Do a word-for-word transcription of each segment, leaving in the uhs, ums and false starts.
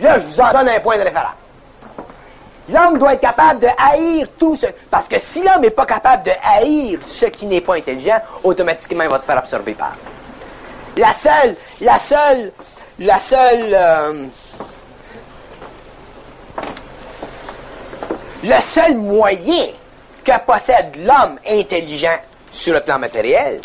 Là, je vous en donne un point de référence. L'homme doit être capable de haïr tout ce... Parce que si l'homme n'est pas capable de haïr ce qui n'est pas intelligent, automatiquement, il va se faire absorber par. La seule... La seule... La seule... Euh, le seul moyen que possède l'homme intelligent sur le plan matériel,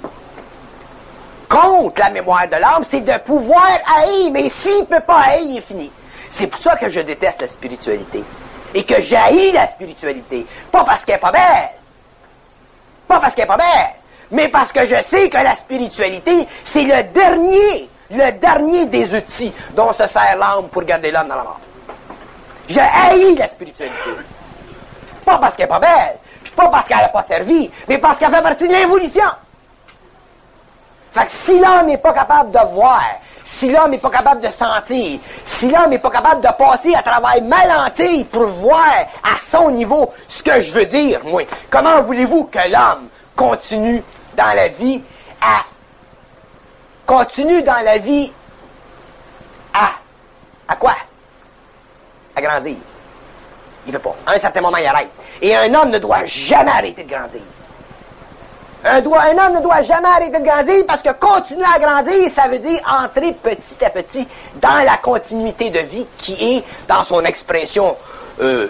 contre la mémoire de l'âme, c'est de pouvoir haïr. Mais s'il ne peut pas haïr, il est fini. C'est pour ça que je déteste la spiritualité. Et que j'haïs la spiritualité. Pas parce qu'elle n'est pas belle. Pas parce qu'elle n'est pas belle. Mais parce que je sais que la spiritualité, c'est le dernier, le dernier des outils dont se sert l'âme pour garder l'homme dans la mort. Je haïs la spiritualité. Pas parce qu'elle n'est pas belle. Puis pas parce qu'elle n'a pas servi. Mais parce qu'elle fait partie de l'évolution. Fait que si l'homme n'est pas capable de voir, si l'homme n'est pas capable de sentir, si l'homme n'est pas capable de passer à travers ma lentille pour voir à son niveau ce que je veux dire, moi, comment voulez-vous que l'homme continue dans la vie à... continue dans la vie à... à quoi? À grandir. Il ne peut pas. À un certain moment, il arrête. Et un homme ne doit jamais arrêter de grandir. Un, doigt, un homme ne doit jamais arrêter de grandir parce que continuer à grandir, ça veut dire entrer petit à petit dans la continuité de vie qui est, dans son expression euh,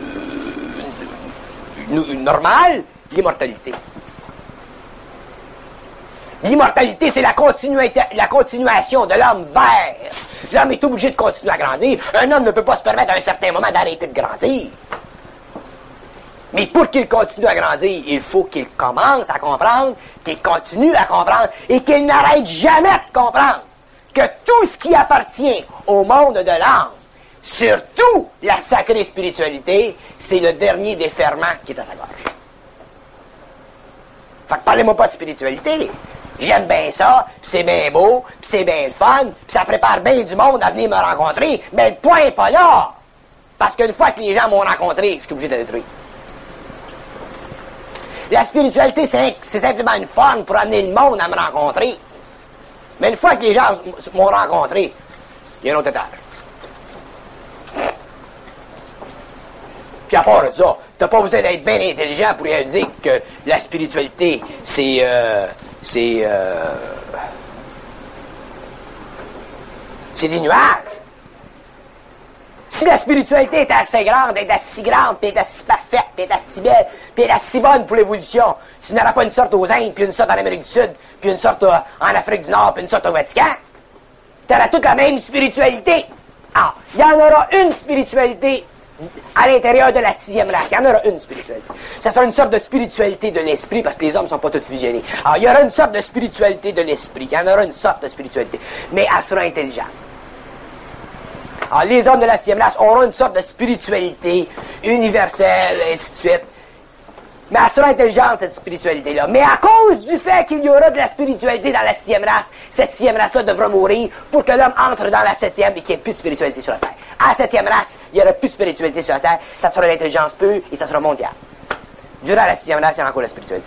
euh, normale, l'immortalité. L'immortalité, c'est la, la continuation de l'homme vers. L'homme est obligé de continuer à grandir. Un homme ne peut pas se permettre à un certain moment d'arrêter de grandir. Mais pour qu'il continue à grandir, il faut qu'il commence à comprendre, qu'il continue à comprendre et qu'il n'arrête jamais de comprendre que tout ce qui appartient au monde de l'âme, surtout la sacrée spiritualité, c'est le dernier des ferments qui est à sa gorge. Fait que parlez-moi pas de spiritualité. J'aime bien ça, pis c'est bien beau, pis c'est bien le fun, pis ça prépare bien du monde à venir me rencontrer, mais le point est pas là. Parce qu'une fois que les gens m'ont rencontré, je suis obligé de le détruire. La spiritualité, c'est, c'est simplement une forme pour amener le monde à me rencontrer. Mais une fois que les gens m'ont rencontré, il y a un autre étage. Puis à part de ça, t'as pas besoin d'être bien intelligent pour réaliser que la spiritualité, c'est... Euh, c'est... Euh, c'est des nuages. Si la spiritualité est assez grande, est assez grande, puis est assez parfaite, puis est assez belle, puis est assez bonne pour l'évolution, tu n'auras pas une sorte aux Indes, puis une sorte en Amérique du Sud, puis une sorte en Afrique du Nord, puis une sorte au Vatican. Tu auras toute la même spiritualité. Ah, il y en aura une spiritualité à l'intérieur de la sixième race. Il y en aura une spiritualité. Ça sera une sorte de spiritualité de l'esprit, parce que les hommes ne sont pas tous fusionnés. Alors, il y aura une sorte de spiritualité de l'esprit. Il y en aura une sorte de spiritualité. Mais elle sera intelligente. Alors, les hommes de la sixième race auront une sorte de spiritualité universelle, et ainsi de suite. Mais elle sera intelligente, cette spiritualité-là. Mais à cause du fait qu'il y aura de la spiritualité dans la sixième race, cette sixième race-là devra mourir pour que l'homme entre dans la septième et qu'il n'y ait plus de spiritualité sur la Terre. À la septième race, il n'y aura plus de spiritualité sur la Terre, ça sera l'intelligence pure et ça sera mondial. Durant la sixième race, il y a encore la spiritualité.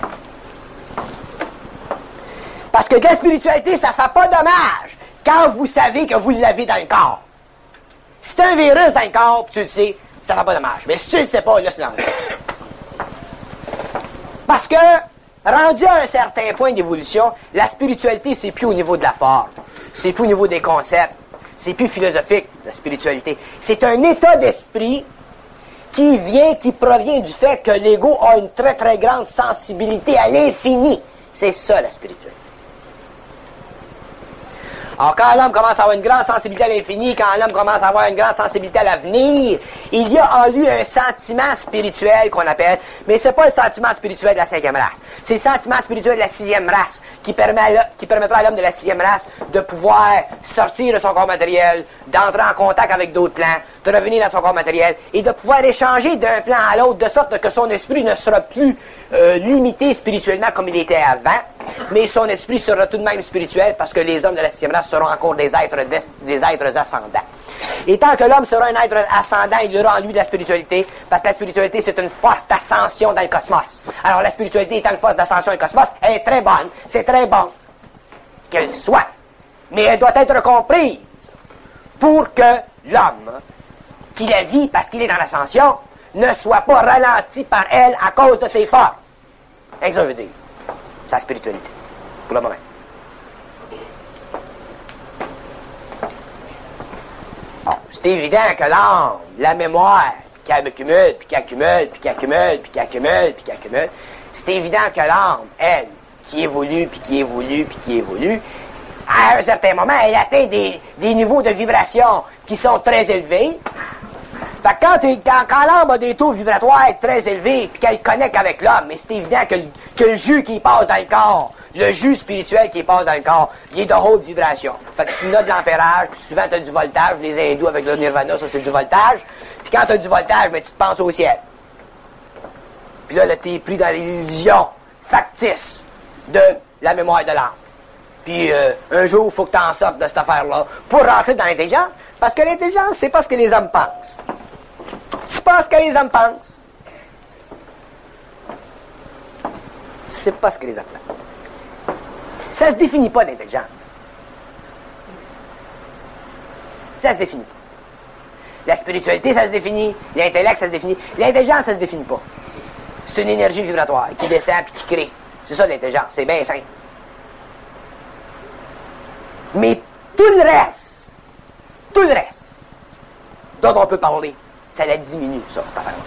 Parce que de la spiritualité, ça ne fait pas dommage quand vous savez que vous l'avez dans le corps. Si t'as un virus dans le corps, puis tu le sais, ça fait pas dommage. Mais si tu le sais pas, là, c'est dangereux. Parce que, rendu à un certain point d'évolution, la spiritualité, c'est plus au niveau de la forme. C'est plus au niveau des concepts. C'est plus philosophique, la spiritualité. C'est un état d'esprit qui vient, qui provient du fait que l'ego a une très, très grande sensibilité à l'infini. C'est ça, la spiritualité. Alors, quand l'homme commence à avoir une grande sensibilité à l'infini, quand l'homme commence à avoir une grande sensibilité à l'avenir, il y a en lui un sentiment spirituel qu'on appelle, mais c'est pas le sentiment spirituel de la cinquième race. C'est le sentiment spirituel de la sixième race qui, permet à qui permettra à l'homme de la sixième race de pouvoir sortir de son corps matériel, d'entrer en contact avec d'autres plans, de revenir dans son corps matériel et de pouvoir échanger d'un plan à l'autre de sorte que son esprit ne sera plus euh, limité spirituellement comme il était avant, mais son esprit sera tout de même spirituel parce que les hommes de la sixième race seront encore des êtres, des êtres ascendants. Et tant que l'homme sera un être ascendant, il y aura en lui de la spiritualité, parce que la spiritualité, c'est une force d'ascension dans le cosmos. Alors la spiritualité étant une force d'ascension dans le cosmos, elle est très bonne, c'est très bon qu'elle soit. Mais elle doit être comprise pour que l'homme, qui la vit parce qu'il est dans l'ascension, ne soit pas ralenti par elle à cause de ses formes. C'est ça que je veux dire. C'est la spiritualité, pour le moment. Bon, c'est évident que l'âme, la mémoire, qui accumule, puis qui accumule, puis qui accumule, puis qui accumule, puis qui accumule, c'est évident que l'âme, elle, qui évolue, puis qui évolue, puis qui évolue, à un certain moment, elle atteint des, des niveaux de vibration qui sont très élevés. Fait que quand, quand, quand l'âme a des taux vibratoires très élevés, puis qu'elle connecte avec l'homme, mais c'est évident que, que le jus qui passe dans le corps, le jus spirituel qui passe dans le corps, il est de haute vibration. Fait que tu as de l'ampérage, puis souvent tu as du voltage, les hindous avec le nirvana, ça c'est du voltage. Puis quand tu as du voltage, mais tu te penses au ciel. Puis là, là tu es pris dans l'illusion factice de la mémoire de l'âme. Puis euh, un jour, il faut que tu en sortes de cette affaire-là pour rentrer dans l'intelligence, parce que l'intelligence, c'est pas ce que les hommes pensent. C'est pas ce que les hommes pensent. C'est pas ce que les hommes pensent. Ça se définit pas, l'intelligence. Ça se définit pas. La spiritualité, ça se définit. L'intellect, ça se définit. L'intelligence, ça se définit pas. C'est une énergie vibratoire qui descend et qui crée. C'est ça l'intelligence. C'est bien simple. Mais tout le reste, tout le reste dont on peut parler, ça la diminue, ça, cette affaire-là.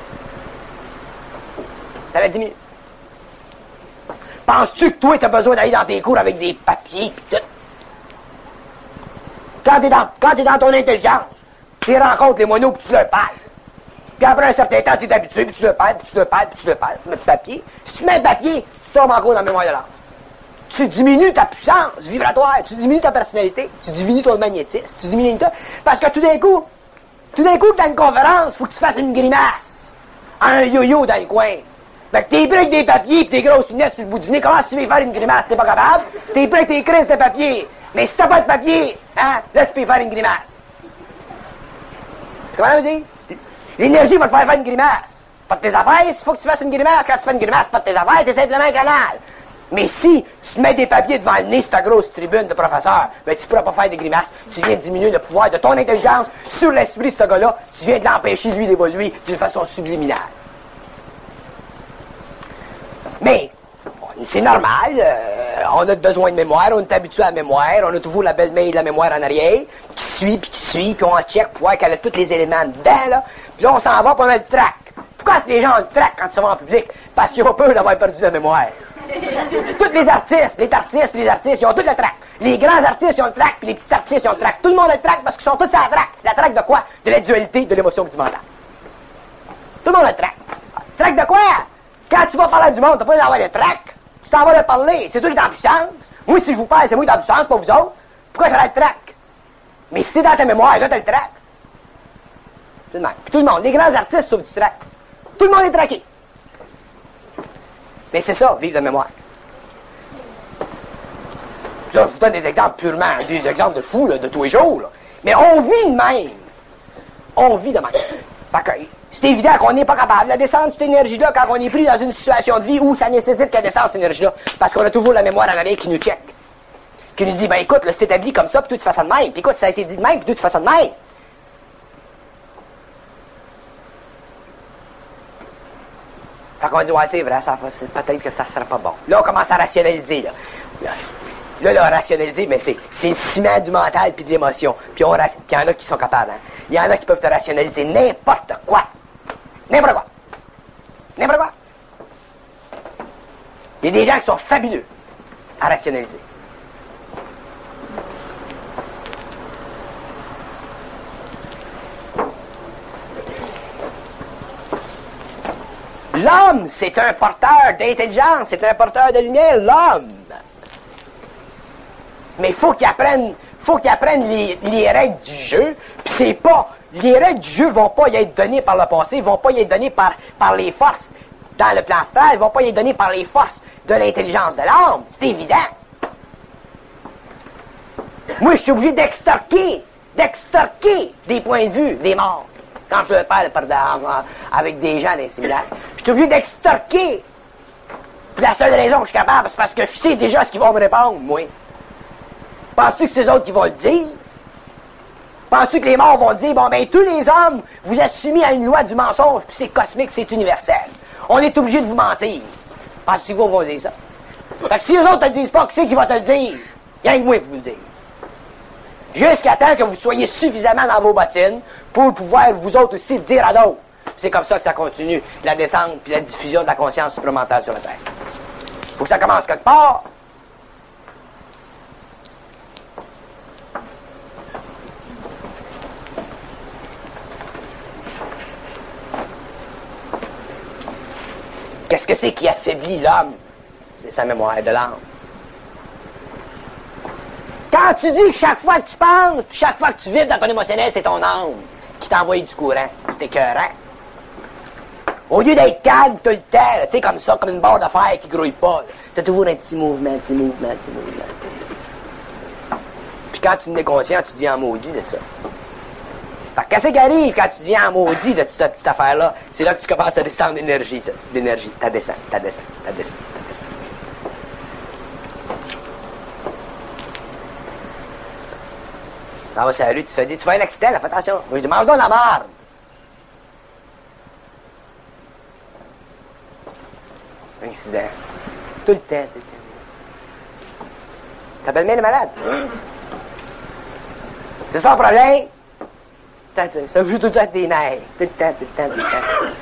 Ça la diminue. Penses-tu que toi, tu as besoin d'aller dans tes cours avec des papiers pis tout? Quand t'es dans, quand t'es dans ton intelligence, tu rencontres les moineaux pis tu leur parles. Puis après un certain temps, tu es habitué pis tu leur parles, pis tu leur parles, pis tu leur parles. Tu mets le papier. Si tu mets le papier, tu tombes encore dans la mémoire de l'âme. Tu diminues ta puissance vibratoire, tu diminues ta personnalité, tu diminues ton magnétisme, tu diminues tout. Parce que tout d'un coup, tout d'un coup, que t'as une conférence, faut que tu fasses une grimace. Un yo-yo dans le coin. Fait que t'es pris avec des papiers pis tes grosses lunettes sur le bout du nez, comment tu veux faire une grimace? T'es pas capable? T'es pris avec tes crises de papier. Mais si t'as pas de papier, hein, là tu peux faire une grimace. Comment on dit? L'énergie va te faire faire une grimace. Pas de tes affaires, il faut que tu fasses une grimace. Quand tu fais une grimace, pas de tes affaires, t'es simplement un canal. Mais si tu te mets des papiers devant le nez sur ta grosse tribune de professeur, ben tu pourras pas faire de grimaces. Tu viens de diminuer le pouvoir de ton intelligence sur l'esprit de ce gars-là. Tu viens de l'empêcher, lui, d'évoluer d'une façon subliminale. Mais, c'est normal, euh, on a besoin de mémoire, on est habitué à la mémoire, on a toujours la belle main de la mémoire en arrière, qui suit, puis qui suit, puis on check pour voir qu'elle a tous les éléments dedans, là. Puis là, on s'en va, puis on a le trac. Pourquoi les gens ont le trac quand ils sont en public? Parce qu'ils ont peur d'avoir perdu la mémoire. Tous les artistes, les artistes, puis les artistes, ils ont tous le trac. Les grands artistes, ils ont le trac, puis les petits artistes, ils ont le trac. Tout le monde a le trac parce qu'ils sont tous à la trac. La trac de quoi? De la dualité de l'émotion sentimentale. Tout le monde a le trac. Trac de quoi? Quand tu vas parler du monde, t'as pas besoin d'avoir le trac. Tu t'en vas le parler. C'est toi qui es en puissance. Moi, si je vous parle, c'est moi qui est en puissance, pas vous autres. Pourquoi j'aurais le trac? Mais si c'est dans ta mémoire, là, t'as le trac. Tout le monde. Puis tout le monde. Les grands artistes sauf du trac. Tout le monde est traqué. Mais c'est ça, vivre de mémoire. Ça, je vous donne des exemples purement, des exemples de fous, là, de tous les jours, là. Mais on vit de même. On vit de même. Fait que, c'est évident qu'on n'est pas capable de descendre cette énergie-là quand on est pris dans une situation de vie où ça nécessite qu'elle descende cette énergie-là. Parce qu'on a toujours la mémoire en arrière qui nous check. Qui nous dit, ben écoute, là, c'est établi comme ça, puis toi tu fais ça de même. Puis écoute, ça a été dit de même, puis toi tu fais ça de même. Fait qu'on dit, ouais, c'est vrai, ça, c'est peut-être que ça sera pas bon. Là, on commence à rationaliser, là. Là, là, là rationaliser, mais c'est, c'est le ciment du mental puis de l'émotion. Puis on puis il y en a qui sont capables, hein. Il y en a qui peuvent te rationaliser n'importe quoi. N'importe quoi. N'importe quoi. Il y a des gens qui sont fabuleux à rationaliser. L'homme, c'est un porteur d'intelligence, c'est un porteur de lumière, l'homme. Mais il faut qu'il apprenne, faut qu'il apprenne les, les règles du jeu, puis c'est pas, les règles du jeu vont pas y être données par le passé, ils vont pas y être données par, par les forces dans le plan astral, ils vont pas y être données par les forces de l'intelligence de l'homme, c'est évident. Moi, je suis obligé d'extorquer, d'extorquer des points de vue des morts. Quand je le parle avec des gens d'insimilaires, je suis obligé d'extorquer. Puis la seule raison que je suis capable, c'est parce que je sais déjà ce qu'ils vont me répondre, moi. Penses-tu que c'est eux autres qui vont le dire? Penses-tu que les morts vont dire, bon, ben, tous les hommes, vous êtes soumis à une loi du mensonge, puis c'est cosmique, c'est universel. On est obligé de vous mentir. Pensez-vous qu'ils vont dire ça? Fait que si eux autres te le disent pas, qui c'est qui va te le dire? Rien que moi pour vous le dire. Jusqu'à temps que vous soyez suffisamment dans vos bottines pour pouvoir vous autres aussi le dire à d'autres. C'est comme ça que ça continue, la descente puis la diffusion de la conscience supplémentaire sur la Terre. Faut que ça commence quelque part. Qu'est-ce que c'est qui affaiblit l'homme? C'est sa mémoire de l'âme. Quand tu dis que chaque fois que tu penses, chaque fois que tu vives dans ton émotionnel, c'est ton âme qui t'envoie du courant. C'est écœurant. Au lieu d'être calme tout le temps, tu sais, comme ça, comme une barre de fer qui grouille pas, t'as toujours un petit mouvement, petit mouvement, petit mouvement. Puis quand tu en es conscient, tu deviens maudit de ça. Fait que qu'est-ce qui arrive quand tu deviens maudit de toute cette petite affaire-là? C'est là que tu commences à descendre d'énergie, ça. D'énergie. T'as descend, t'as descend, t'as descend, t'as descend. Ça va, salut, tu te fais dire, tu fais un accident, là, fais attention. Moi, je dis, mange donc la marde. Un accident. Tout le temps, tout le temps. Ta belle-mère est malade. C'est ça le problème? Ça joue tout le temps avec des nerfs. Tout le temps, tout le temps, tout le temps.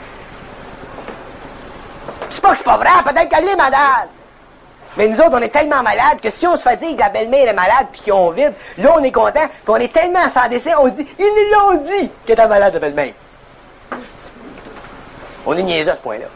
C'est pas que c'est pas vrai, peut-être qu'elle est malade. Mais nous autres, on est tellement malades que si on se fait dire que la belle-mère est malade puis qu'on vibre, là, on est content, puis on est tellement sans dessin, on dit, ils nous l'ont dit qu'elle est malade, la belle-mère. On est niaiseux à ce point-là.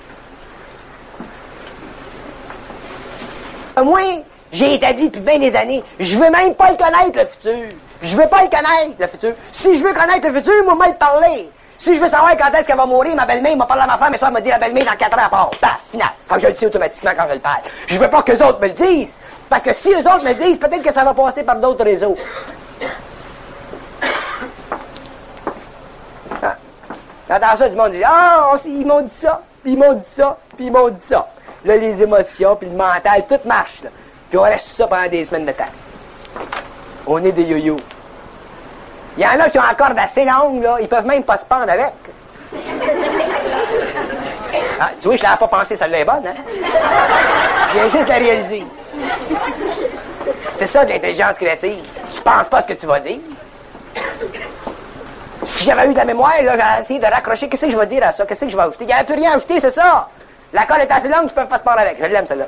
Moi, j'ai établi depuis bien des années, je veux même pas le connaître, le futur. Je veux pas le connaître, le futur. Si je veux connaître le futur, moi, mal parler. Si je veux savoir quand est-ce qu'elle va mourir, ma belle-mère m'a parlé à ma femme, et ça, elle m'a dit la belle-mère dans quatre ans, part. Paf, final. Fait que je le sais automatiquement quand je le parle. Je veux pas qu'eux autres me le disent. Parce que si eux autres me le disent, peut-être que ça va passer par d'autres réseaux. Ah. Dans ça, du monde dit, ah, oh, ils m'ont dit ça, puis ils m'ont dit ça, puis ils m'ont dit ça. Là, les émotions, puis le mental, tout marche, là. Puis on reste ça pendant des semaines de temps. On est des yo-yo. Il y en a qui ont encore d'assez longues, là. Ils peuvent même pas se pendre avec. Ah, tu vois, je l'avais pas pensé, celle-là est bonne, hein? Je viens juste de la réaliser. C'est ça, de l'intelligence créative. Tu penses pas ce que tu vas dire. Si j'avais eu de la mémoire, là, j'aurais essayé de raccrocher. Qu'est-ce que je vais dire à ça? Qu'est-ce que je vais ajouter? Il n'y avait plus rien à ajouter, c'est ça. La colle est assez longue, tu peux pas se pendre avec. Je l'aime, celle-là.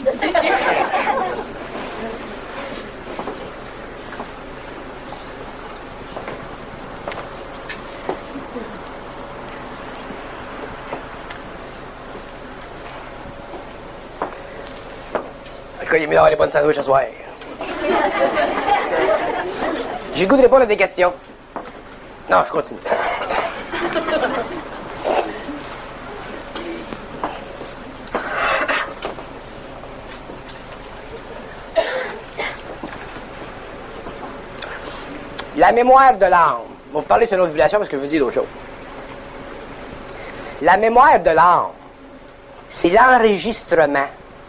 En tout cas, il est mieux d'avoir les bonnes sandwiches ce soir. J'ai le goût de répondre à des questions. Non, je continue. La mémoire de l'âme. On va vous parler sur une autre ovulation parce que je veux dire d'autres choses. La mémoire de l'âme, c'est l'enregistrement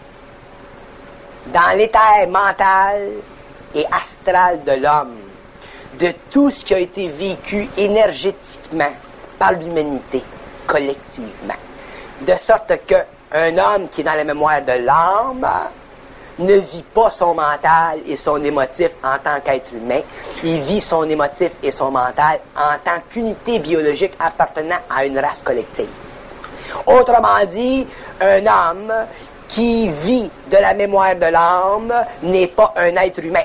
dans l'éther mental et astral de l'homme de tout ce qui a été vécu énergétiquement par l'humanité, collectivement. De sorte qu'un homme qui est dans la mémoire de l'âme ne vit pas son mental et son émotif en tant qu'être humain, il vit son émotif et son mental en tant qu'unité biologique appartenant à une race collective. Autrement dit, un homme qui vit de la mémoire de l'âme n'est pas un être humain.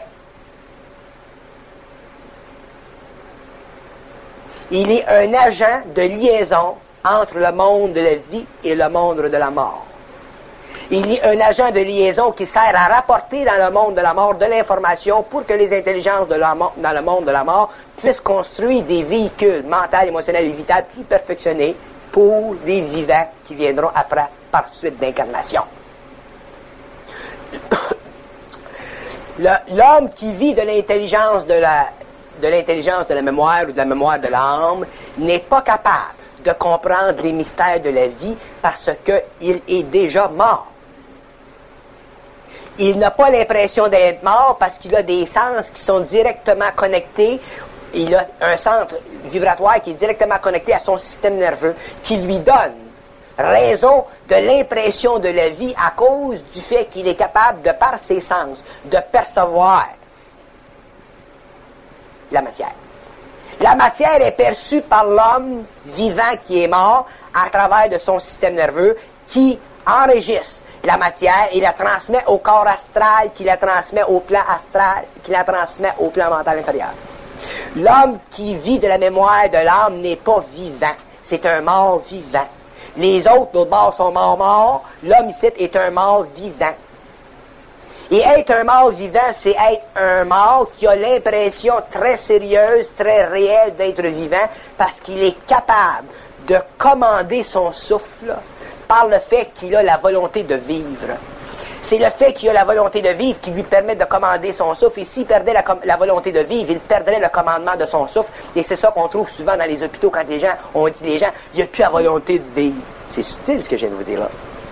Il est un agent de liaison entre le monde de la vie et le monde de la mort. Il est un agent de liaison qui sert à rapporter dans le monde de la mort de l'information pour que les intelligences de la mort, dans le monde de la mort puissent construire des véhicules mentaux, émotionnels et vitaux plus perfectionnés pour les vivants qui viendront après par suite d'incarnation. L'homme qui vit de l'intelligence de la, de l'intelligence de la mémoire ou de la mémoire de l'âme n'est pas capable de comprendre les mystères de la vie parce qu'il est déjà mort. Il n'a pas l'impression d'être mort parce qu'il a des sens qui sont directement connectés il a un centre vibratoire qui est directement connecté à son système nerveux, qui lui donne raison de l'impression de la vie à cause du fait qu'il est capable, de par ses sens, de percevoir la matière. La matière est perçue par l'homme vivant qui est mort à travers de son système nerveux qui enregistre la matière et la transmet au corps astral, qui la transmet au plan astral, qui la transmet au plan mental intérieur. L'homme qui vit de la mémoire de l'âme n'est pas vivant, c'est un mort vivant. Les autres, d'autre bord, sont morts-morts, l'homme ici est un mort vivant. Et être un mort vivant, c'est être un mort qui a l'impression très sérieuse, très réelle d'être vivant, parce qu'il est capable de commander son souffle par le fait qu'il a la volonté de vivre. C'est le fait qu'il a la volonté de vivre qui lui permet de commander son souffle. Et s'il perdait la, la volonté de vivre, il perdrait le commandement de son souffle. Et c'est ça qu'on trouve souvent dans les hôpitaux quand les gens, on dit les gens, il n'y a plus la volonté de vivre. C'est subtil ce que je viens de vous dire là.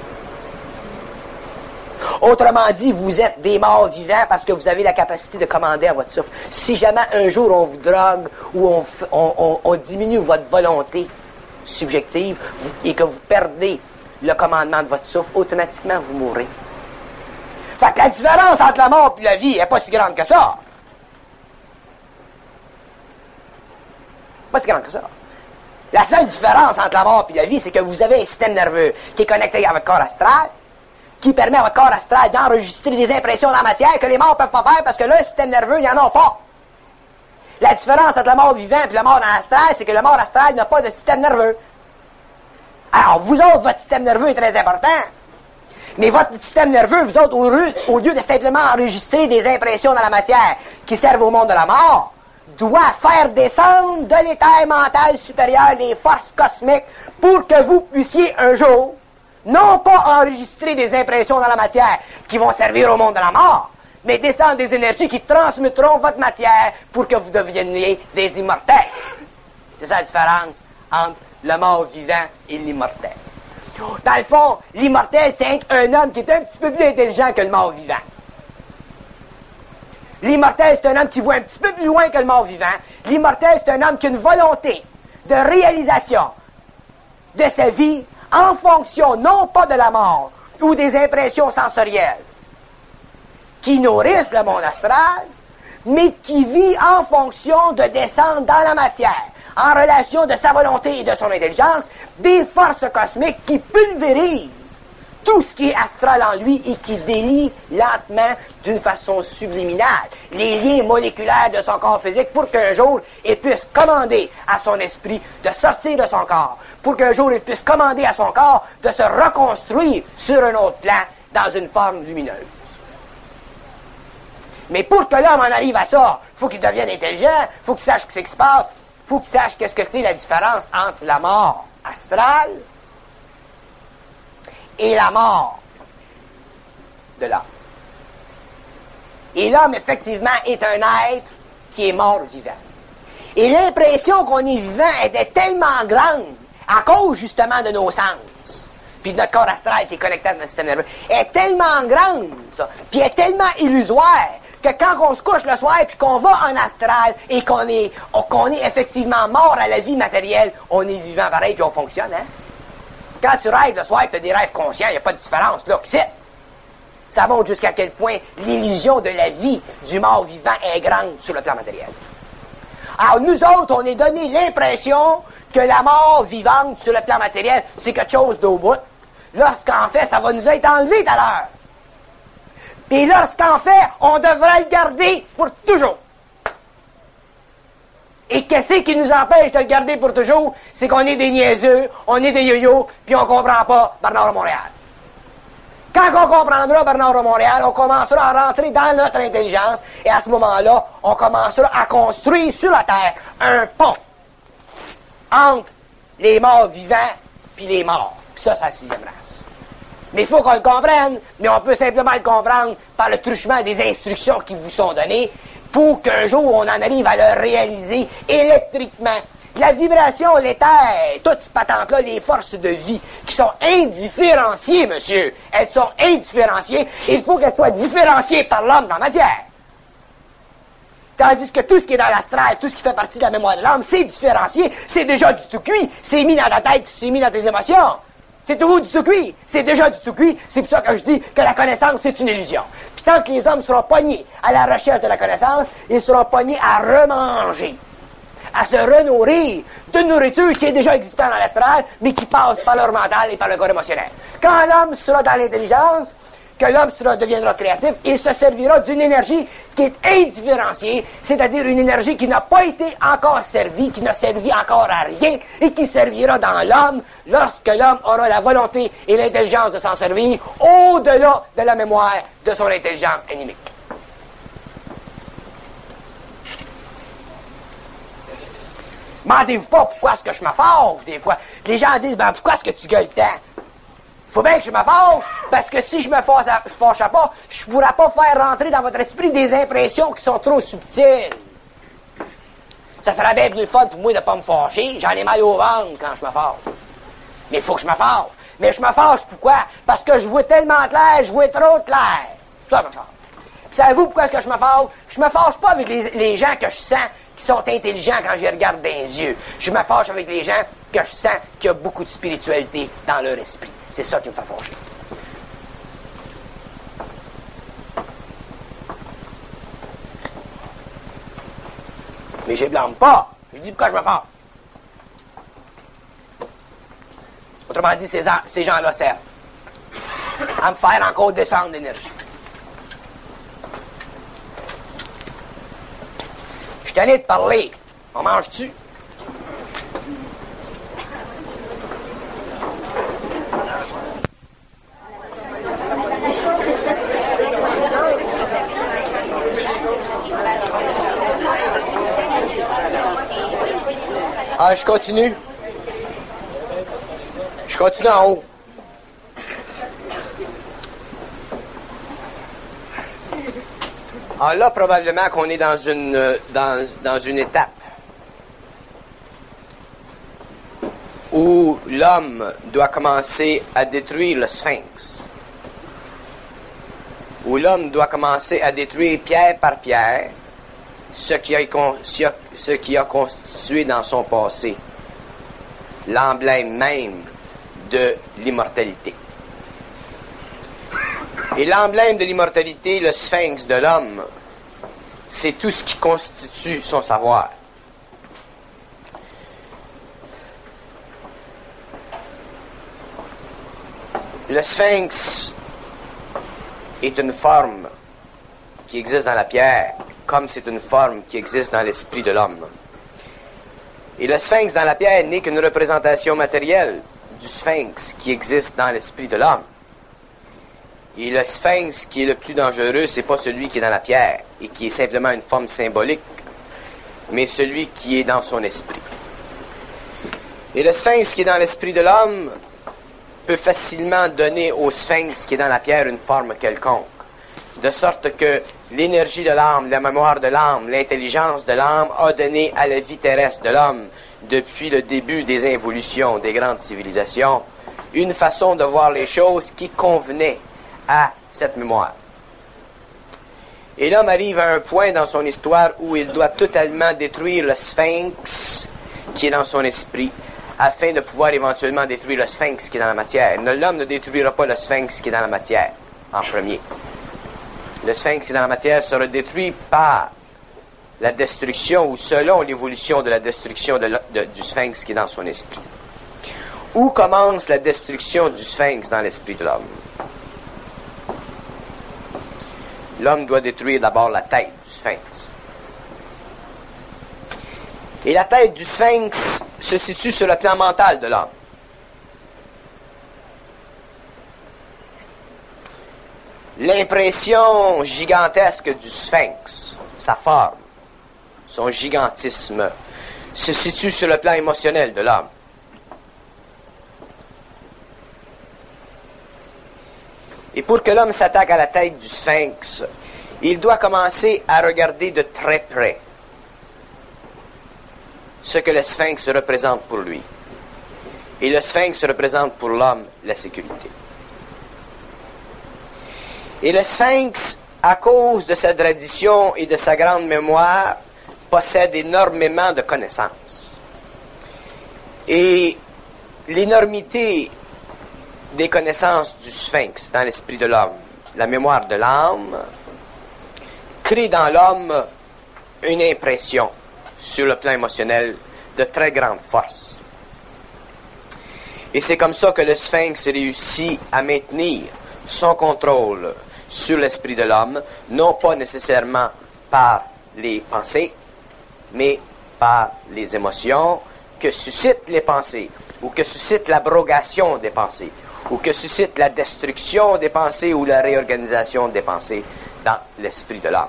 Autrement dit, vous êtes des morts vivants parce que vous avez la capacité de commander à votre souffle. Si jamais un jour on vous drogue ou on, on, on, on diminue votre volonté subjective et que vous perdez le commandement de votre souffle, automatiquement vous mourrez. Fait que la différence entre la mort et la vie n'est pas si grande que ça. Pas si grande que ça. La seule différence entre la mort et la vie, c'est que vous avez un système nerveux qui est connecté à votre corps astral, qui permet à votre corps astral d'enregistrer des impressions dans la matière que les morts ne peuvent pas faire parce que le système nerveux, il n'y en a pas. La différence entre la mort vivante et la mort dans l'astral, c'est que le mort astral n'a pas de système nerveux. Alors, vous autres, votre système nerveux est très important. Mais votre système nerveux, vous autres, au lieu, au lieu de simplement enregistrer des impressions dans la matière qui servent au monde de la mort, doit faire descendre de l'éther mental supérieur des forces cosmiques pour que vous puissiez un jour, non pas enregistrer des impressions dans la matière qui vont servir au monde de la mort, mais descendre des énergies qui transmettront votre matière pour que vous deveniez des immortels. C'est ça la différence entre le mort vivant et l'immortel. Dans le fond, l'immortel, c'est un homme qui est un petit peu plus intelligent que le mort vivant. L'immortel, c'est un homme qui voit un petit peu plus loin que le mort vivant. L'immortel, c'est un homme qui a une volonté de réalisation de sa vie en fonction, non pas de la mort ou des impressions sensorielles qui nourrissent le monde astral, mais qui vit en fonction de descendre dans la matière, en relation de sa volonté et de son intelligence, des forces cosmiques qui pulvérisent tout ce qui est astral en lui et qui délient lentement, d'une façon subliminale, les liens moléculaires de son corps physique pour qu'un jour, il puisse commander à son esprit de sortir de son corps, pour qu'un jour, il puisse commander à son corps de se reconstruire sur un autre plan dans une forme lumineuse. Mais pour que l'homme en arrive à ça, il faut qu'il devienne intelligent, il faut qu'il sache ce qui se passe, il faut qu'il sache qu'est-ce que c'est la différence entre la mort astrale et la mort de l'homme. Et l'homme, effectivement, est un être qui est mort vivant. Et l'impression qu'on est vivant était tellement grande, à cause justement de nos sens, puis de notre corps astral qui est connecté à notre système nerveux, est tellement grande, ça, puis est tellement illusoire, que quand on se couche le soir, puis qu'on va en astral, et qu'on est, qu'on est effectivement mort à la vie matérielle, on est vivant pareil, puis on fonctionne, hein? Quand tu rêves le soir, tu as des rêves conscients, il n'y a pas de différence, là, que c'est. Ça montre jusqu'à quel point l'illusion de la vie du mort vivant est grande sur le plan matériel. Alors, nous autres, on est donné l'impression que la mort vivante sur le plan matériel, c'est quelque chose d'au bout. Lorsqu'en fait, ça va nous être enlevé tout à l'heure. Et lorsqu'en fait, on devrait le garder pour toujours. Et qu'est-ce qui nous empêche de le garder pour toujours? C'est qu'on est des niaiseux, on est des yo-yo, puis on comprend pas Bernard de Montréal. Quand on comprendra Bernard de Montréal, on commencera à rentrer dans notre intelligence, et à ce moment-là, on commencera à construire sur la Terre un pont entre les morts vivants puis les morts. Puis ça, c'est la sixième race. Mais il faut qu'on le comprenne, mais on peut simplement le comprendre par le truchement des instructions qui vous sont données, pour qu'un jour, on en arrive à le réaliser électriquement. La vibration, l'éther, toutes ces patentes-là, les forces de vie, qui sont indifférenciées, monsieur. Elles sont indifférenciées. Il faut qu'elles soient différenciées par l'homme dans la matière. Tandis que tout ce qui est dans l'astral, tout ce qui fait partie de la mémoire de l'âme, c'est différencié, c'est déjà du tout cuit, c'est mis dans ta tête, c'est mis dans tes émotions. C'est toujours du tout cuit, c'est déjà du tout cuit, c'est pour ça que je dis que la connaissance, c'est une illusion. Puis tant que les hommes seront pognés à la recherche de la connaissance, ils seront pognés à remanger, à se renourrir d'une nourriture qui est déjà existante dans l'astral, mais qui passe par leur mental et par le corps émotionnel. Quand l'homme sera dans l'intelligence, que l'homme sera, deviendra créatif, il se servira d'une énergie qui est indifférenciée, c'est-à-dire une énergie qui n'a pas été encore servie, qui n'a servi encore à rien, et qui servira dans l'homme lorsque l'homme aura la volonté et l'intelligence de s'en servir au-delà de la mémoire de son intelligence animique. Demandez-vous pas pourquoi est-ce que je me fâche des fois. Les gens disent, ben pourquoi est-ce que tu gueules tant? Faut bien que je me fâche, parce que si je me fâche, fâchais pas, je pourrais pas faire rentrer dans votre esprit des impressions qui sont trop subtiles. Ça serait bien plus fun pour moi de pas me fâcher, j'en ai mal au ventre quand je me fâche. Mais il faut que je me fâche. Mais je me fâche pourquoi? Parce que je vois tellement clair, je vois trop clair. C'est ça que je me fâche. Puis savez-vous pourquoi est-ce que je me fâche? Je me fâche pas avec les, les gens que je sens qui sont intelligents quand je les regarde dans les yeux. Je me fâche avec les gens que je sens qu'il y a beaucoup de spiritualité dans leur esprit. C'est ça qui me fait fâcher. Mais je les blâme pas. Je dis pourquoi je me fâche. Autrement dit, ces, ces gens-là servent à me faire encore descendre d'énergie. Je suis allé te parler. On mange-tu? Ah, je continue. Je continue en haut. Ah là, probablement qu'on est dans une, dans, dans une étape où l'homme doit commencer à détruire le sphinx, où l'homme doit commencer à détruire pierre par pierre ce qui a, ce qui a constitué dans son passé l'emblème même de l'immortalité. Et l'emblème de l'immortalité, le sphinx de l'homme, c'est tout ce qui constitue son savoir. Le sphinx est une forme qui existe dans la pierre, comme c'est une forme qui existe dans l'esprit de l'homme. Et le sphinx dans la pierre n'est qu'une représentation matérielle du sphinx qui existe dans l'esprit de l'homme. Et le sphinx qui est le plus dangereux, c'est pas celui qui est dans la pierre et qui est simplement une forme symbolique, mais celui qui est dans son esprit. Et le sphinx qui est dans l'esprit de l'homme peut facilement donner au sphinx qui est dans la pierre une forme quelconque, de sorte que l'énergie de l'âme, la mémoire de l'âme, l'intelligence de l'âme a donné à la vie terrestre de l'homme, depuis le début des involutions des grandes civilisations, une façon de voir les choses qui convenait à cette mémoire. Et l'homme arrive à un point dans son histoire où il doit totalement détruire le sphinx qui est dans son esprit, afin de pouvoir éventuellement détruire le sphinx qui est dans la matière. L'homme ne détruira pas le sphinx qui est dans la matière, en premier. Le sphinx qui est dans la matière sera détruit par la destruction, ou selon l'évolution de la destruction de de, du sphinx qui est dans son esprit. Où commence la destruction du sphinx dans l'esprit de l'homme? L'homme doit détruire d'abord la tête du sphinx. Et la tête du sphinx se situe sur le plan mental de l'homme. L'impression gigantesque du sphinx, sa forme, son gigantisme, se situe sur le plan émotionnel de l'homme. Et pour que l'homme s'attaque à la tête du sphinx, il doit commencer à regarder de très près ce que le sphinx représente pour lui. Et le sphinx représente pour l'homme la sécurité. Et le sphinx à cause de sa tradition et de sa grande mémoire, possède énormément de connaissances. Et l'énormité des connaissances du sphinx dans l'esprit de l'homme, la mémoire de l'âme, crée dans l'homme une impression sur le plan émotionnel de très grande force. Et c'est comme ça que le sphinx réussit à maintenir son contrôle sur l'esprit de l'homme, non pas nécessairement par les pensées, mais par les émotions que suscitent les pensées, ou que suscite l'abrogation des pensées, ou que suscite la destruction des pensées ou la réorganisation des pensées dans l'esprit de l'homme.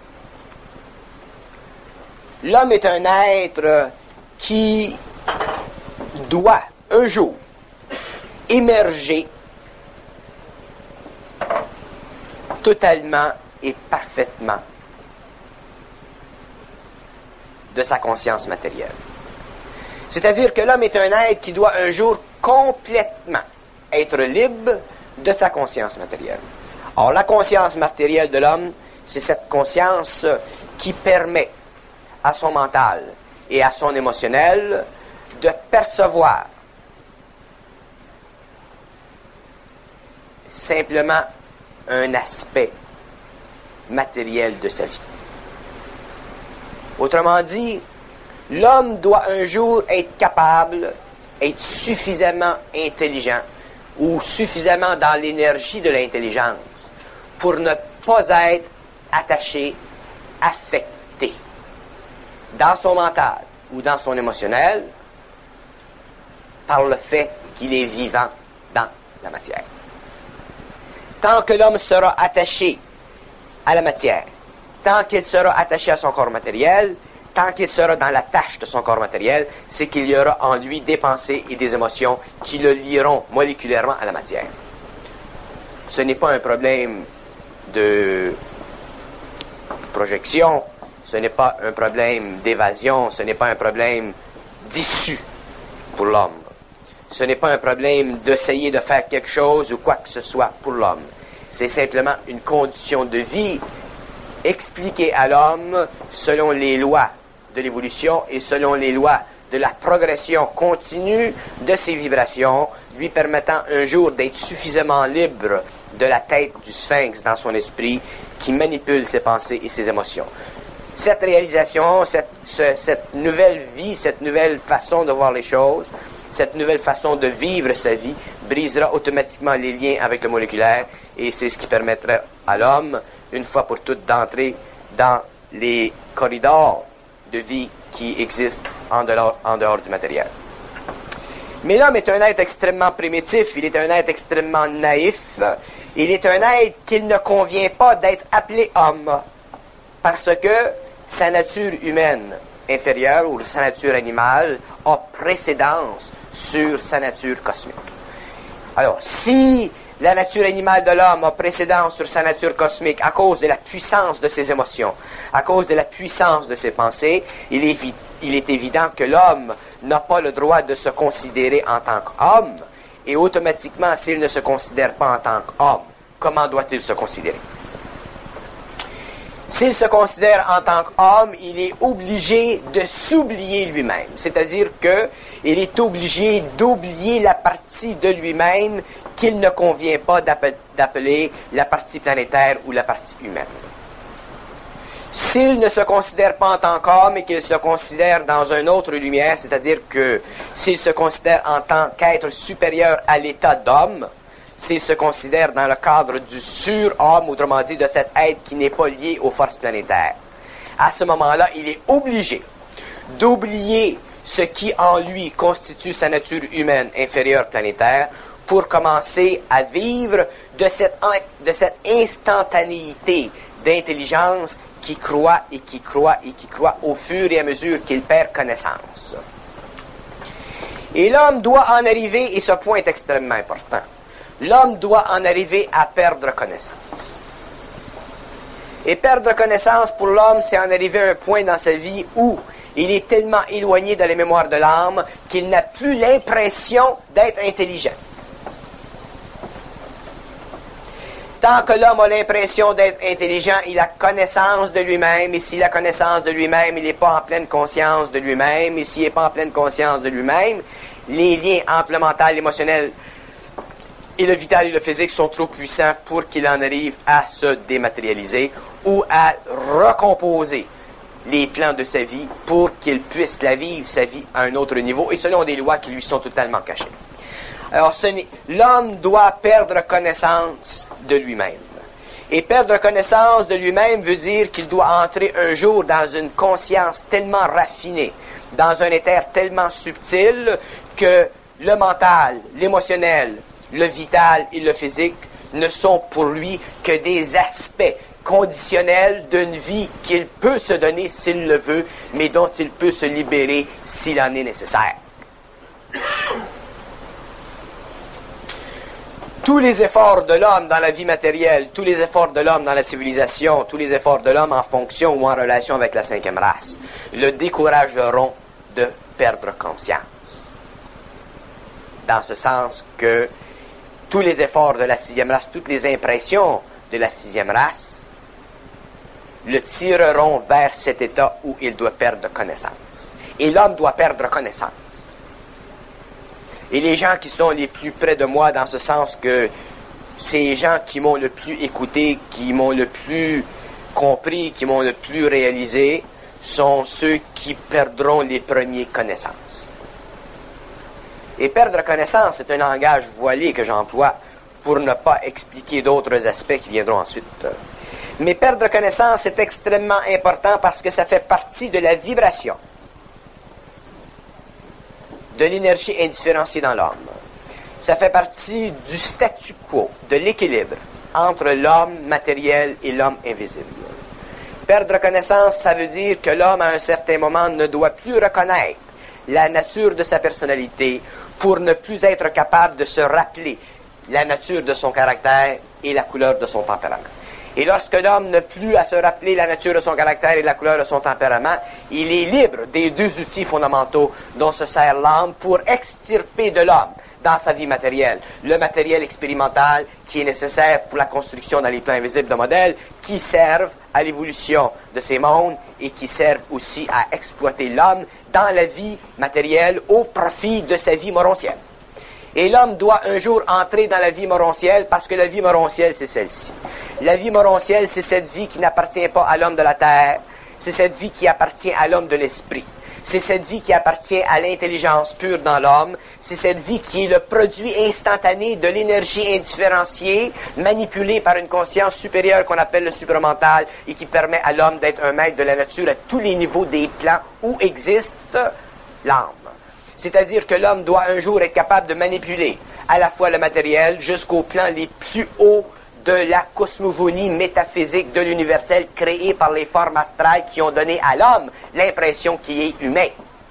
L'homme est un être qui doit un jour émerger totalement et parfaitement de sa conscience matérielle. C'est-à-dire que l'homme est un être qui doit un jour complètement être libre de sa conscience matérielle. Or, la conscience matérielle de l'homme, c'est cette conscience qui permet à son mental et à son émotionnel de percevoir simplement un aspect matériel de sa vie. Autrement dit, l'homme doit un jour être capable, être suffisamment intelligent ou suffisamment dans l'énergie de l'intelligence pour ne pas être attaché, affecté dans son mental ou dans son émotionnel par le fait qu'il est vivant dans la matière. Tant que l'homme sera attaché à la matière, tant qu'il sera attaché à son corps matériel, tant qu'il sera dans la tâche de son corps matériel, c'est qu'il y aura en lui des pensées et des émotions qui le lieront moléculairement à la matière. Ce n'est pas un problème de projection, ce n'est pas un problème d'évasion, ce n'est pas un problème d'issue pour l'homme. Ce n'est pas un problème d'essayer de faire quelque chose ou quoi que ce soit pour l'homme. C'est simplement une condition de vie expliquée à l'homme selon les lois de l'évolution et selon les lois de la progression continue de ses vibrations, lui permettant un jour d'être suffisamment libre de la tête du sphinx dans son esprit qui manipule ses pensées et ses émotions. Cette réalisation, cette, ce, cette nouvelle vie, cette nouvelle façon de voir les choses, cette nouvelle façon de vivre sa vie brisera automatiquement les liens avec le moléculaire et c'est ce qui permettra à l'homme, une fois pour toutes, d'entrer dans les corridors de vie qui existent en dehors, en dehors du matériel. Mais l'homme est un être extrêmement primitif, il est un être extrêmement naïf, il est un être qu'il ne convient pas d'être appelé homme, parce que sa nature humaine inférieure ou sa nature animale a précédence sur sa nature cosmique. Alors, si la nature animale de l'homme a précédence sur sa nature cosmique à cause de la puissance de ses émotions, à cause de la puissance de ses pensées, il est, il est évident que l'homme n'a pas le droit de se considérer en tant qu'homme, et automatiquement, s'il ne se considère pas en tant qu'homme, comment doit-il se considérer? S'il se considère en tant qu'homme, il est obligé de s'oublier lui-même. C'est-à-dire qu'il est obligé d'oublier la partie de lui-même qu'il ne convient pas d'appeler la partie planétaire ou la partie humaine. S'il ne se considère pas en tant qu'homme et qu'il se considère dans une autre lumière, c'est-à-dire que s'il se considère en tant qu'être supérieur à l'état d'homme, s'il se considère dans le cadre du surhomme, autrement dit de cet être qui n'est pas lié aux forces planétaires, à ce moment-là, il est obligé d'oublier ce qui en lui constitue sa nature humaine inférieure planétaire pour commencer à vivre de cette, de cette instantanéité d'intelligence qui croît et qui croît et qui croît au fur et à mesure qu'il perd connaissance. Et l'homme doit en arriver, et ce point est extrêmement important, l'homme doit en arriver à perdre connaissance. Et perdre connaissance pour l'homme, c'est en arriver à un point dans sa vie où il est tellement éloigné de la mémoire de l'âme qu'il n'a plus l'impression d'être intelligent. Tant que l'homme a l'impression d'être intelligent, il a connaissance de lui-même, et s'il a connaissance de lui-même, il n'est pas en pleine conscience de lui-même, et s'il n'est pas en pleine conscience de lui-même, les liens entre le mental, l'émotionnel, et le vital et le physique sont trop puissants pour qu'il en arrive à se dématérialiser ou à recomposer les plans de sa vie pour qu'il puisse la vivre, sa vie, à un autre niveau, et selon des lois qui lui sont totalement cachées. Alors, ce n'est, l'homme doit perdre connaissance de lui-même. Et perdre connaissance de lui-même veut dire qu'il doit entrer un jour dans une conscience tellement raffinée, dans un éther tellement subtil, que le mental, l'émotionnel, le vital et le physique ne sont pour lui que des aspects conditionnels d'une vie qu'il peut se donner s'il le veut, mais dont il peut se libérer s'il en est nécessaire. Tous les efforts de l'homme dans la vie matérielle, tous les efforts de l'homme dans la civilisation, tous les efforts de l'homme en fonction ou en relation avec la cinquième race, le décourageront de perdre conscience. Dans ce sens que tous les efforts de la sixième race, toutes les impressions de la sixième race, le tireront vers cet état où il doit perdre connaissance. Et l'homme doit perdre connaissance. Et les gens qui sont les plus près de moi, dans ce sens que ces gens qui m'ont le plus écouté, qui m'ont le plus compris, qui m'ont le plus réalisé, sont ceux qui perdront les premiers connaissances. Et perdre connaissance, c'est un langage voilé que j'emploie pour ne pas expliquer d'autres aspects qui viendront ensuite. Mais perdre connaissance, c'est extrêmement important parce que ça fait partie de la vibration de l'énergie indifférenciée dans l'homme. Ça fait partie du statu quo, de l'équilibre entre l'homme matériel et l'homme invisible. Perdre connaissance, ça veut dire que l'homme, à un certain moment, ne doit plus reconnaître la nature de sa personnalité pour ne plus être capable de se rappeler la nature de son caractère et la couleur de son tempérament. Et lorsque l'homme n'a plus à se rappeler la nature de son caractère et la couleur de son tempérament, il est libre des deux outils fondamentaux dont se sert l'âme pour extirper de l'homme dans sa vie matérielle. Le matériel expérimental qui est nécessaire pour la construction dans les plans invisibles de modèles qui servent à l'évolution de ces mondes et qui servent aussi à exploiter l'homme dans la vie matérielle au profit de sa vie moroncielle. Et l'homme doit un jour entrer dans la vie moroncielle parce que la vie moroncielle, c'est celle-ci. La vie moroncielle, c'est cette vie qui n'appartient pas à l'homme de la terre. C'est cette vie qui appartient à l'homme de l'esprit. C'est cette vie qui appartient à l'intelligence pure dans l'homme. C'est cette vie qui est le produit instantané de l'énergie indifférenciée, manipulée par une conscience supérieure qu'on appelle le supramental et qui permet à l'homme d'être un maître de la nature à tous les niveaux des plans où existe l'âme. C'est-à-dire que l'homme doit un jour être capable de manipuler à la fois le matériel jusqu'aux plans les plus hauts de la cosmogonie métaphysique de l'universel créé par les formes astrales qui ont donné à l'homme l'impression qu'il est humain.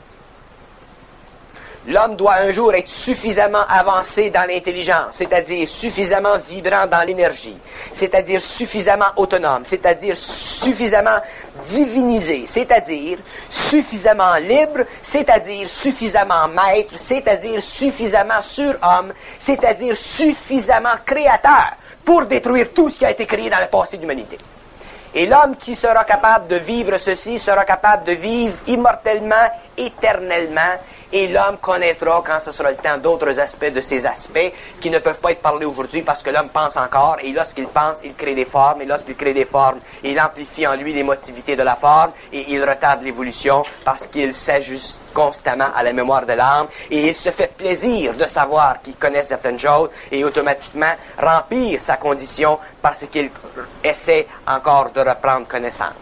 L'homme doit un jour être suffisamment avancé dans l'intelligence, c'est-à-dire suffisamment vibrant dans l'énergie, c'est-à-dire suffisamment autonome, c'est-à-dire suffisamment divinisé, c'est-à-dire suffisamment libre, c'est-à-dire suffisamment maître, c'est-à-dire suffisamment surhomme, c'est-à-dire suffisamment créateur pour détruire tout ce qui a été créé dans le passé de l'humanité. Et l'homme qui sera capable de vivre ceci sera capable de vivre immortellement, éternellement, et l'homme connaîtra, quand ce sera le temps, d'autres aspects de ces aspects qui ne peuvent pas être parlés aujourd'hui parce que l'homme pense encore, et lorsqu'il pense, il crée des formes, et lorsqu'il crée des formes, il amplifie en lui l'émotivité de la forme, et il retarde l'évolution parce qu'il s'ajuste constamment à la mémoire de l'âme, et il se fait plaisir de savoir qu'il connaît certaines choses, et automatiquement remplir sa condition parce qu'il essaie encore de reprendre connaissance.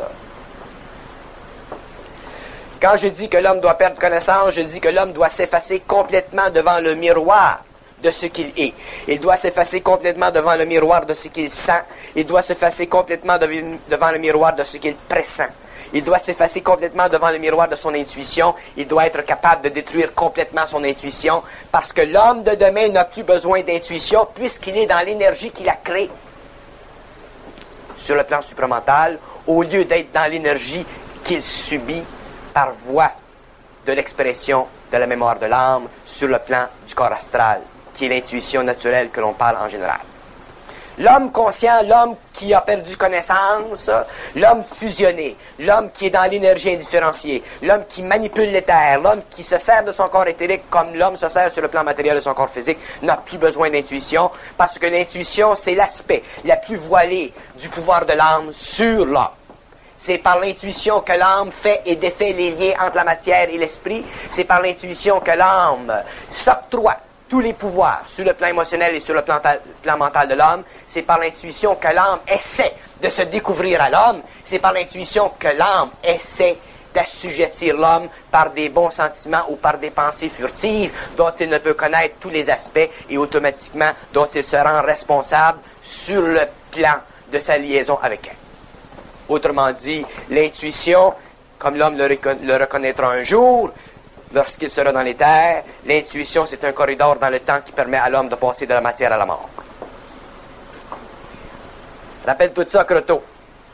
Quand je dis que l'homme doit perdre connaissance, je dis que l'homme doit s'effacer complètement devant le miroir de ce qu'il est. Il doit s'effacer complètement devant le miroir de ce qu'il sent. Il doit s'effacer complètement devant le miroir de ce qu'il pressent. Il doit s'effacer complètement devant le miroir de son intuition. Il doit être capable de détruire complètement son intuition parce que l'homme de demain n'a plus besoin d'intuition puisqu'il est dans l'énergie qu'il a créée sur le plan supramental au lieu d'être dans l'énergie qu'il subit par voie de l'expression de la mémoire de l'âme sur le plan du corps astral, qui est l'intuition naturelle que l'on parle en général. L'homme conscient, l'homme qui a perdu connaissance, l'homme fusionné, l'homme qui est dans l'énergie indifférenciée, l'homme qui manipule l'éther, l'homme qui se sert de son corps éthérique comme l'homme se sert sur le plan matériel de son corps physique, n'a plus besoin d'intuition, parce que l'intuition, c'est l'aspect la plus voilée du pouvoir de l'âme sur l'homme. C'est par l'intuition que l'âme fait et défait les liens entre la matière et l'esprit. C'est par l'intuition que l'âme s'octroie tous les pouvoirs sur le plan émotionnel et sur le plan, plan mental de l'homme. C'est par l'intuition que l'âme essaie de se découvrir à l'homme. C'est par l'intuition que l'âme essaie d'assujettir l'homme par des bons sentiments ou par des pensées furtives dont il ne peut connaître tous les aspects et automatiquement dont il se rend responsable sur le plan de sa liaison avec elle. Autrement dit, l'intuition, comme l'homme le, recon- le reconnaîtra un jour, lorsqu'il sera dans les terres, l'intuition, c'est un corridor dans le temps qui permet à l'homme de passer de la matière à la mort. Rappelle-toi de ça, Croteau.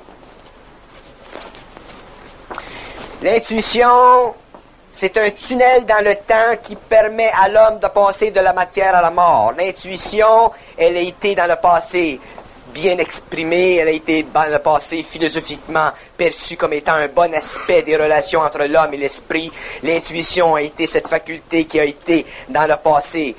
L'intuition, c'est un tunnel dans le temps qui permet à l'homme de passer de la matière à la mort. L'intuition, elle a été dans le passé bien exprimée, elle a été dans le passé philosophiquement perçue comme étant un bon aspect des relations entre l'homme et l'esprit. L'intuition a été cette faculté qui a été dans le passé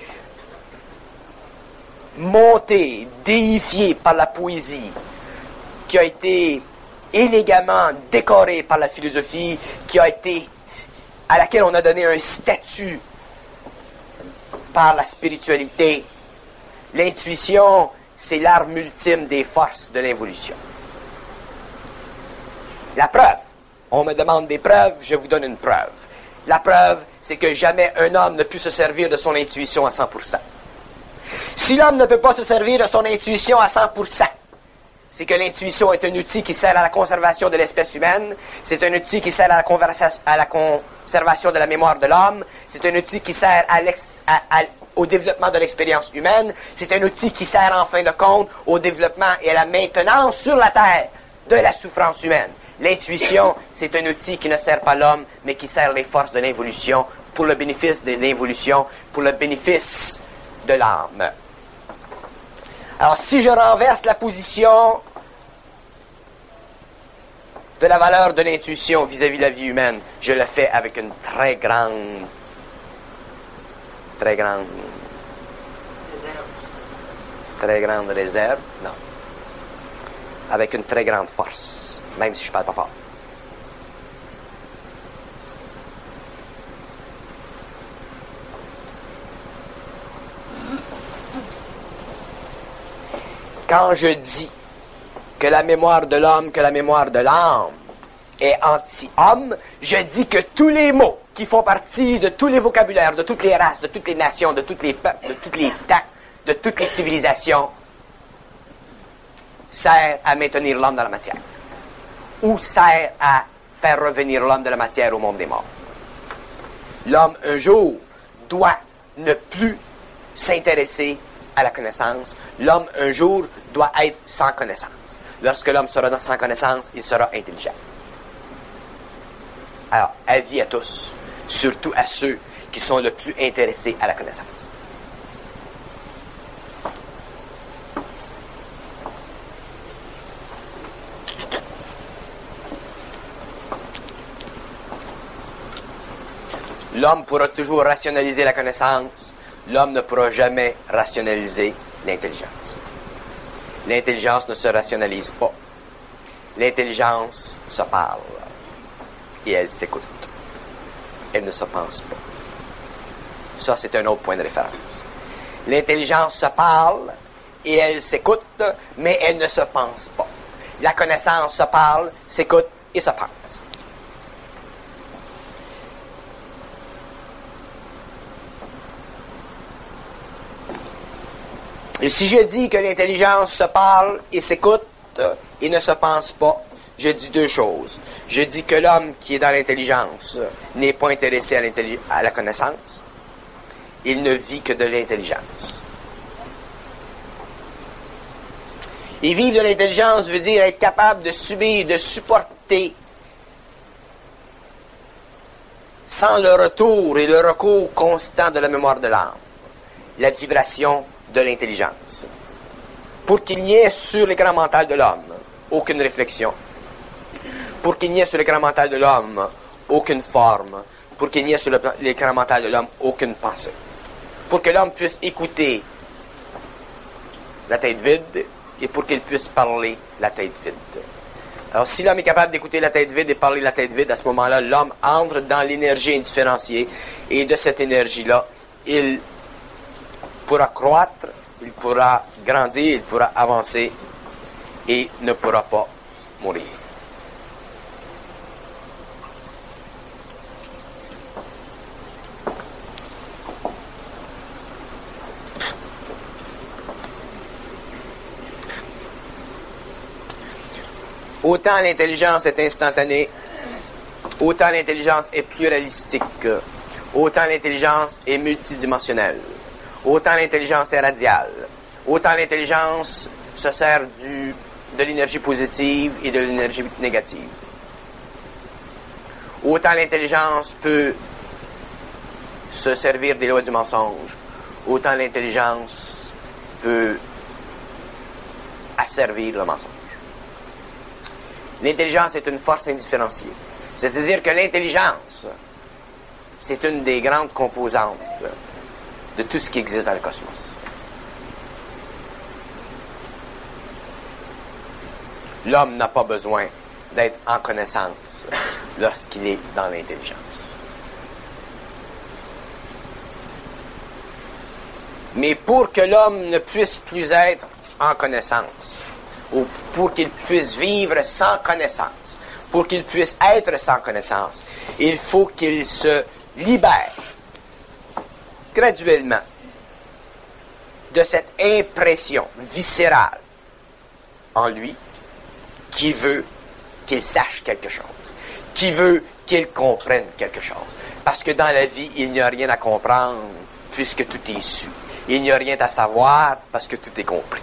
montée, déifiée par la poésie, qui a été élégamment décorée par la philosophie, qui a été, à laquelle on a donné un statut par la spiritualité. L'intuition, c'est l'arme ultime des forces de l'involution. La preuve. On me demande des preuves, je vous donne une preuve. La preuve, c'est que jamais un homme ne peut se servir de son intuition à cent pour cent. Si l'homme ne peut pas se servir de son intuition à cent pour cent, c'est que l'intuition est un outil qui sert à la conservation de l'espèce humaine, c'est un outil qui sert à la, conversa- à la conservation de la mémoire de l'homme, c'est un outil qui sert à l'ex- à, à, au développement de l'expérience humaine, c'est un outil qui sert en fin de compte au développement et à la maintenance sur la Terre de la souffrance humaine. L'intuition, c'est un outil qui ne sert pas l'homme, mais qui sert les forces de l'involution, pour le bénéfice de l'involution, pour le bénéfice de l'âme. Alors, si je renverse la position de la valeur de l'intuition vis-à-vis de la vie humaine, je le fais avec une très grande, très grande, très grande réserve, non, avec une très grande force, même si je parle pas fort. Quand je dis que la mémoire de l'homme, que la mémoire de l'âme est anti-homme, je dis que tous les mots qui font partie de tous les vocabulaires, de toutes les races, de toutes les nations, de tous les peuples, de tous les temps, de toutes les civilisations, servent à maintenir l'homme dans la matière. Ou servent à faire revenir l'homme de la matière au monde des morts. L'homme, un jour, doit ne plus s'intéresser à la connaissance. L'homme, un jour, doit être sans connaissance. Lorsque l'homme sera sans connaissance, il sera intelligent. Alors, avis à tous, surtout à ceux qui sont le plus intéressés à la connaissance. L'homme pourra toujours rationaliser la connaissance. L'homme ne pourra jamais rationaliser l'intelligence. L'intelligence ne se rationalise pas. L'intelligence se parle. Et elle s'écoute. Elle ne se pense pas. Ça, c'est un autre point de référence. L'intelligence se parle et elle s'écoute, mais elle ne se pense pas. La connaissance se parle, s'écoute et se pense. Et si je dis que l'intelligence se parle et s'écoute et ne se pense pas, je dis deux choses. Je dis que l'homme qui est dans l'intelligence n'est pas intéressé à, l'intelli- à la connaissance. Il ne vit que de l'intelligence. Et vivre de l'intelligence veut dire être capable de subir, de supporter sans le retour et le recours constant de la mémoire de l'âme, la vibration de l'intelligence. pour qu'il n'y ait sur l'écran mental de l'homme aucune réflexion, pour qu'il n'y ait sur l'écran mental de l'homme aucune forme, pour qu'il n'y ait sur l'écran mental de l'homme aucune pensée, pour que l'homme puisse écouter la tête vide et pour qu'il puisse parler la tête vide. Alors, si l'homme est capable d'écouter la tête vide et parler la tête vide, à ce moment-là, l'homme entre dans l'énergie indifférenciée et de cette énergie-là, il pourra croître, il pourra grandir, il pourra avancer et ne pourra pas mourir. Autant l'intelligence est instantanée, autant l'intelligence est pluralistique, autant l'intelligence est multidimensionnelle, autant l'intelligence est radiale, autant l'intelligence se sert du, de l'énergie positive et de l'énergie négative. Autant l'intelligence peut se servir des lois du mensonge, autant l'intelligence peut asservir le mensonge. L'intelligence est une force indifférenciée. C'est-à-dire que l'intelligence, c'est une des grandes composantes de tout ce qui existe dans le cosmos. L'homme n'a pas besoin d'être en connaissance lorsqu'il est dans l'intelligence. Mais pour que l'homme ne puisse plus être en connaissance, ou pour qu'il puisse vivre sans connaissance, pour qu'il puisse être sans connaissance, il faut qu'il se libère graduellement de cette impression viscérale en lui qui veut qu'il sache quelque chose, qui veut qu'il comprenne quelque chose. Parce que dans la vie, il n'y a rien à comprendre puisque tout est su. Il n'y a rien à savoir parce que tout est compris.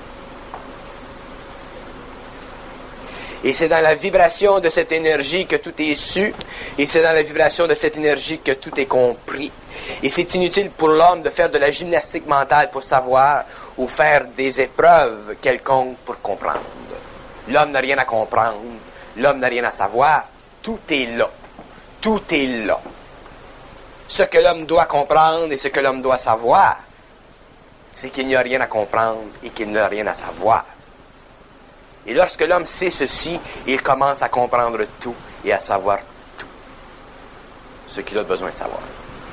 Et c'est dans la vibration de cette énergie que tout est su, et c'est dans la vibration de cette énergie que tout est compris. Et c'est inutile pour l'homme de faire de la gymnastique mentale pour savoir, ou faire des épreuves quelconques pour comprendre. L'homme n'a rien à comprendre, l'homme n'a rien à savoir, tout est là. Tout est là. Ce que l'homme doit comprendre et ce que l'homme doit savoir, c'est qu'il n'y a rien à comprendre et qu'il n'a rien à savoir. Et lorsque l'homme sait ceci, il commence à comprendre tout et à savoir tout ce qu'il a besoin de savoir.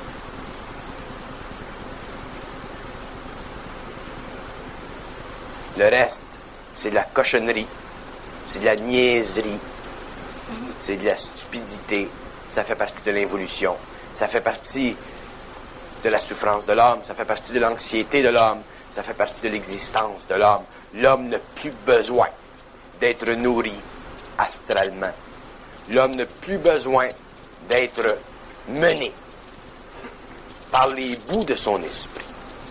Le reste, c'est de la cochonnerie, c'est de la niaiserie, c'est de la stupidité, ça fait partie de l'involution, ça fait partie de la souffrance de l'homme, ça fait partie de l'anxiété de l'homme, ça fait partie de l'existence de l'homme. L'homme n'a plus besoin d'être nourri astralement. L'homme n'a plus besoin d'être mené par les bouts de son esprit,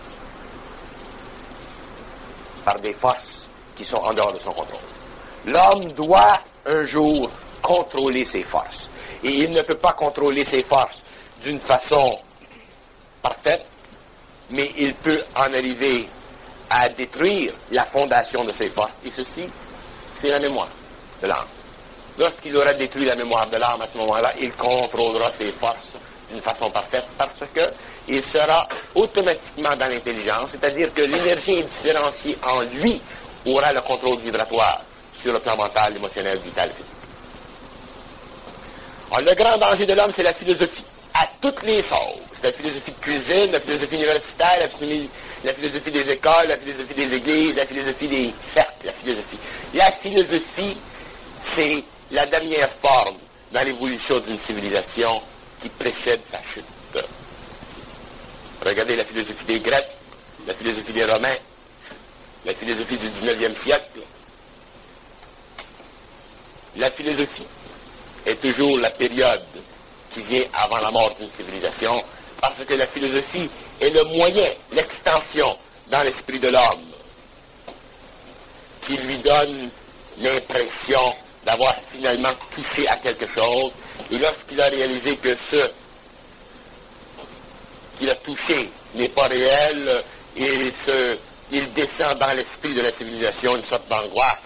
par des forces qui sont en dehors de son contrôle. L'homme doit un jour contrôler ses forces. Et il ne peut pas contrôler ses forces d'une façon parfaite, mais il peut en arriver à détruire la fondation de ses forces. Et ceci, c'est la mémoire de l'âme. Lorsqu'il aura détruit la mémoire de l'âme, à ce moment-là, il contrôlera ses forces d'une façon parfaite parce que il sera automatiquement dans l'intelligence, c'est-à-dire que l'énergie indifférenciée en lui aura le contrôle vibratoire sur le plan mental, émotionnel, vital, physique. Alors, le grand danger de l'homme, c'est la philosophie, à toutes les choses. La philosophie de cuisine, la philosophie universitaire, la, philo- la philosophie des écoles, la philosophie des églises, la philosophie des cercles, la philosophie. La philosophie, c'est la dernière forme dans l'évolution d'une civilisation qui précède sa chute. Regardez la philosophie des Grecs, la philosophie des Romains, la philosophie du dix-neuvième siècle. La philosophie est toujours la période qui vient avant la mort d'une civilisation, parce que la philosophie est le moyen, l'extension dans l'esprit de l'homme, qui lui donne l'impression d'avoir finalement touché à quelque chose, et lorsqu'il a réalisé que ce qu'il a touché n'est pas réel, il se il descend dans l'esprit de la civilisation une sorte d'angoisse.